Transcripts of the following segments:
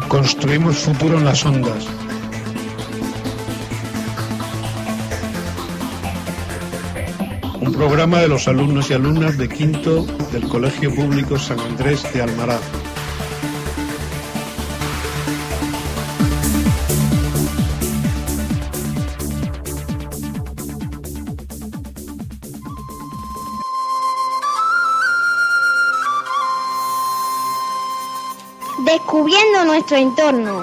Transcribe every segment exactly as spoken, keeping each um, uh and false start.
Construimos futuro en las ondas. Un programa de los alumnos y alumnas de quinto del Colegio Público San Andrés de Almaraz. Descubriendo nuestro entorno.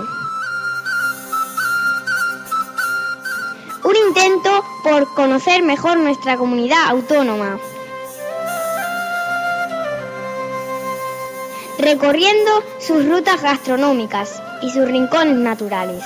Un intento por conocer mejor nuestra comunidad autónoma. Recorriendo sus rutas gastronómicas y sus rincones naturales.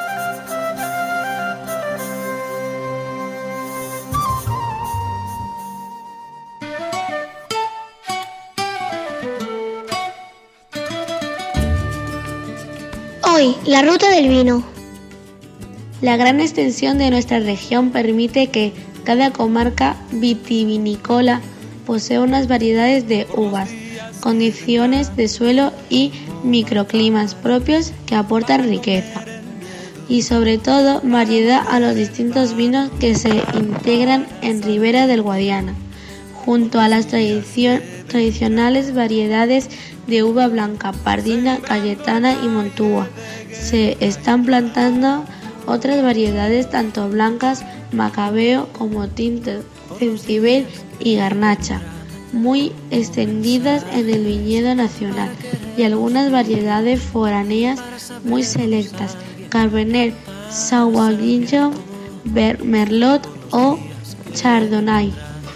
Hoy, la ruta del vino. La gran extensión de nuestra región permite que cada comarca vitivinícola posea unas variedades de uvas, condiciones de suelo y microclimas propios que aportan riqueza y sobre todo variedad a los distintos vinos que se integran en Ribera del Guadiana, junto a las tradicion- tradicionales variedades de uva blanca, pardina, cayetana y montúa. Se están plantando otras variedades tanto blancas, macabeo como tinto, cencibel y garnacha, muy extendidas en el viñedo nacional, y algunas variedades foráneas muy selectas, Cabernet Sauvignon, Merlot o Chardonnay.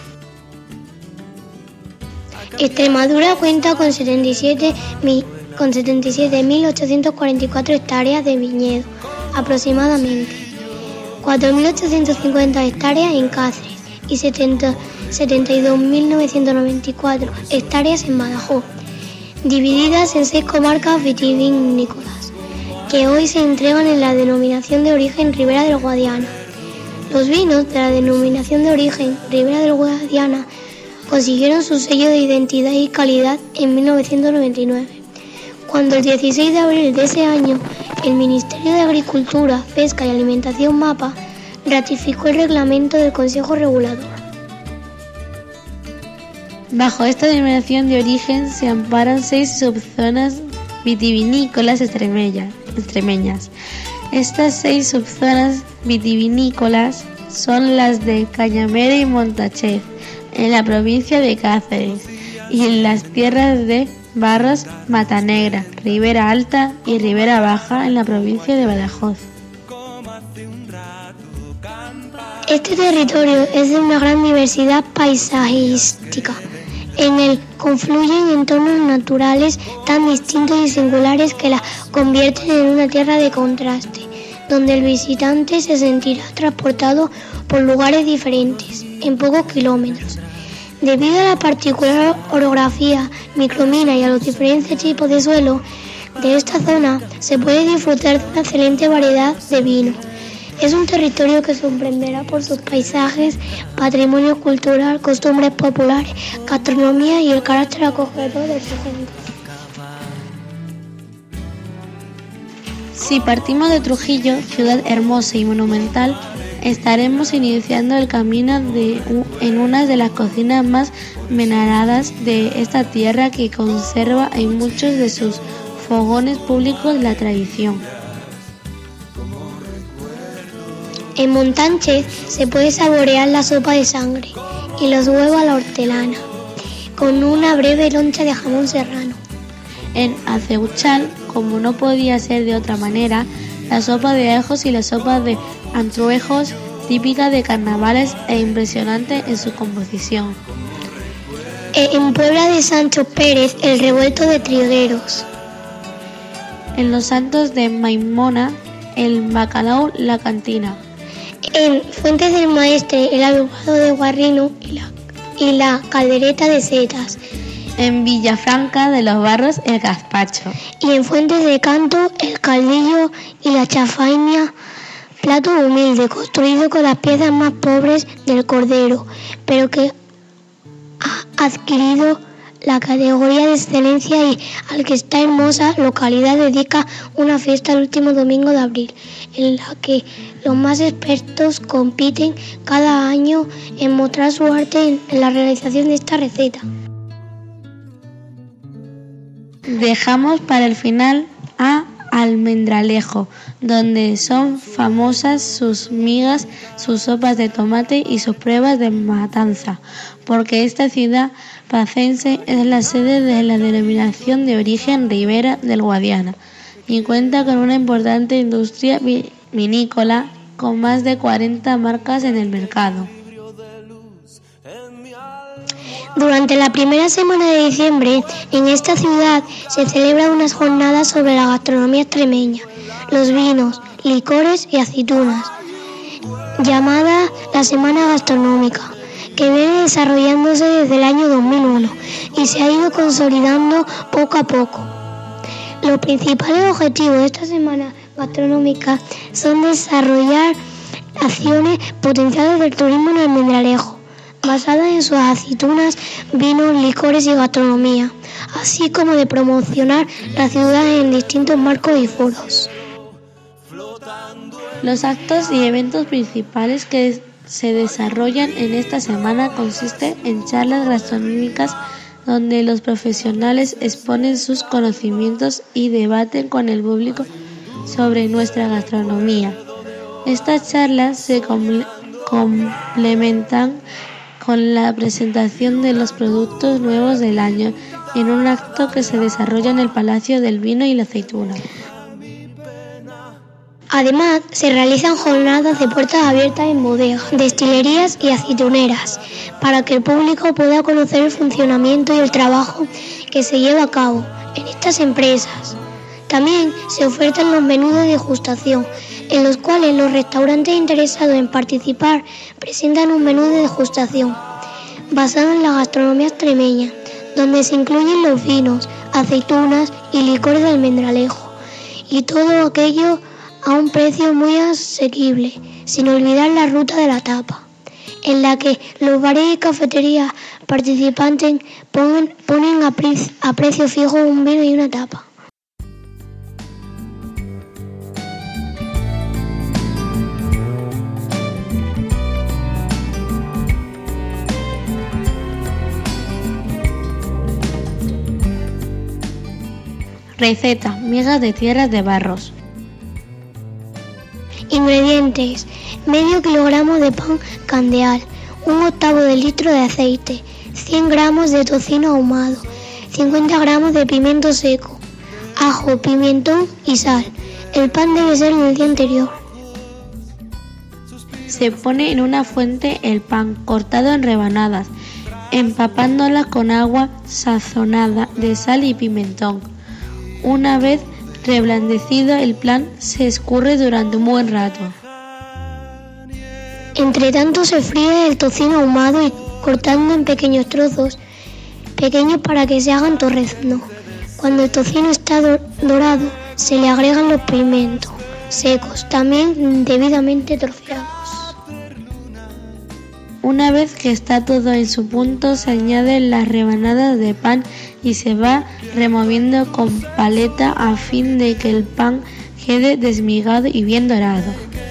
Extremadura cuenta con setenta y siete mil ochocientas cuarenta y cuatro hectáreas de viñedo, aproximadamente cuatro mil ochocientas cincuenta hectáreas en Cáceres y setenta y dos mil novecientas noventa y cuatro hectáreas en Badajoz, divididas en seis comarcas vitivinícolas, que hoy se entregan en la denominación de origen Ribera del Guadiana. Los vinos de la denominación de origen Ribera del Guadiana consiguieron su sello de identidad y calidad en mil novecientos noventa y nueve, cuando el dieciséis de abril de ese año el Ministerio de Agricultura, Pesca y Alimentación MAPA ratificó el reglamento del Consejo Regulador. Bajo esta denominación de origen se amparan seis subzonas vitivinícolas extremeñas. extremeñas. Estas seis subzonas vitivinícolas son las de Cañamera y Montachez, en la provincia de Cáceres, y en las tierras de Barros, Matanegra, Ribera Alta y Ribera Baja en la provincia de Badajoz. Este territorio es de una gran diversidad paisajística. En él confluyen entornos naturales tan distintos y singulares que la convierten en una tierra de contraste, donde el visitante se sentirá transportado por lugares diferentes, en pocos kilómetros. Debido a la particular orografía, microclima y a los diferentes tipos de suelo de esta zona, se puede disfrutar de una excelente variedad de vino. Es un territorio que sorprenderá por sus paisajes, patrimonio cultural, costumbres populares, gastronomía y el carácter acogedor de su gente. Si partimos de Trujillo, ciudad hermosa y monumental, estaremos iniciando el camino de, en una de las cocinas más veneradas de esta tierra, que conserva en muchos de sus fogones públicos la tradición. En Montánchez se puede saborear la sopa de sangre y los huevos a la hortelana, con una breve loncha de jamón serrano. En Aceuchal, como no podía ser de otra manera, la sopa de ajos y la sopa de antruejos, típica de carnavales e impresionante en su composición. En Puebla de Sancho Pérez, el revuelto de trigueros. En Los Santos de Maimona, el bacalao, la cantina. En Fuentes del Maestre, el adobado de guarrino y la, y la caldereta de setas. En Villafranca de los Barros, el gazpacho. Y en Fuentes de Canto, el caldillo y la chafaina, plato humilde, construido con las piezas más pobres del cordero, pero que ha adquirido la categoría de excelencia y al que esta hermosa localidad dedica una fiesta el último domingo de abril, en la que los más expertos compiten cada año en mostrar su arte en la realización de esta receta. Dejamos para el final a Almendralejo, donde son famosas sus migas, sus sopas de tomate y sus pruebas de matanza, porque esta ciudad pacense es la sede de la denominación de origen Ribera del Guadiana y cuenta con una importante industria vinícola con más de cuarenta marcas en el mercado. Durante la primera semana de diciembre, en esta ciudad se celebran unas jornadas sobre la gastronomía extremeña, los vinos, licores y aceitunas, llamada la Semana Gastronómica, que viene desarrollándose desde el año dos mil uno y se ha ido consolidando poco a poco. Los principales objetivos de esta Semana Gastronómica son desarrollar acciones potenciales del turismo en Almendralejo, basadas en sus aceitunas, vinos, licores y gastronomía, así como de promocionar la ciudad en distintos marcos y foros. Los actos y eventos principales que se desarrollan en esta semana consisten en charlas gastronómicas donde los profesionales exponen sus conocimientos y debaten con el público sobre nuestra gastronomía. Estas charlas se com- complementan con la presentación de los productos nuevos del año en un acto que se desarrolla en el Palacio del Vino y la Aceituna. Además, se realizan jornadas de puertas abiertas en bodegas, destilerías y aceituneras, para que el público pueda conocer el funcionamiento y el trabajo que se lleva a cabo en estas empresas. También se ofertan los menús de degustación, en los cuales los restaurantes interesados en participar presentan un menú de degustación basado en la gastronomía extremeña, donde se incluyen los vinos, aceitunas y licores de Almendralejo, y todo aquello a un precio muy asequible, sin olvidar la ruta de la tapa, en la que los bares y cafeterías participantes ponen, ponen a, pre, a precio fijo un vino y una tapa. Receta: migas de tierras de barros. Ingredientes: medio kilogramo de pan candeal, un octavo de litro de aceite, cien gramos de tocino ahumado, cincuenta gramos de pimiento seco, ajo, pimentón y sal. El pan debe ser del día anterior. Se pone en una fuente el pan cortado en rebanadas, empapándolas con agua sazonada de sal y pimentón. Una vez reblandecido el pan, se escurre durante un buen rato. Entre tanto se fríe el tocino ahumado y cortando en pequeños trozos, pequeños para que se hagan torreznos. Cuando el tocino está do- dorado, se le agregan los pimientos secos, también debidamente troceados. Una vez que está todo en su punto, se añaden las rebanadas de pan y se va removiendo con paleta a fin de que el pan quede desmigado y bien dorado.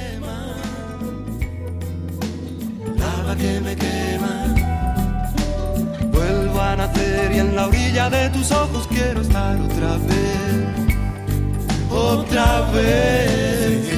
Lava que me quema, vuelvo a nacer y en la orilla de tus ojos quiero estar otra vez, otra vez.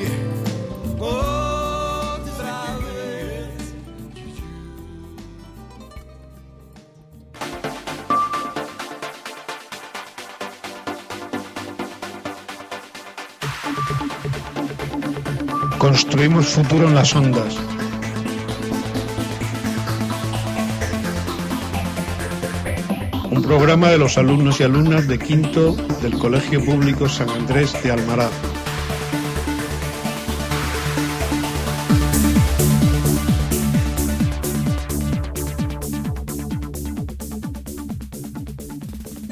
Construimos futuro en las ondas. Un programa de los alumnos y alumnas de quinto del Colegio Público San Andrés de Almaraz.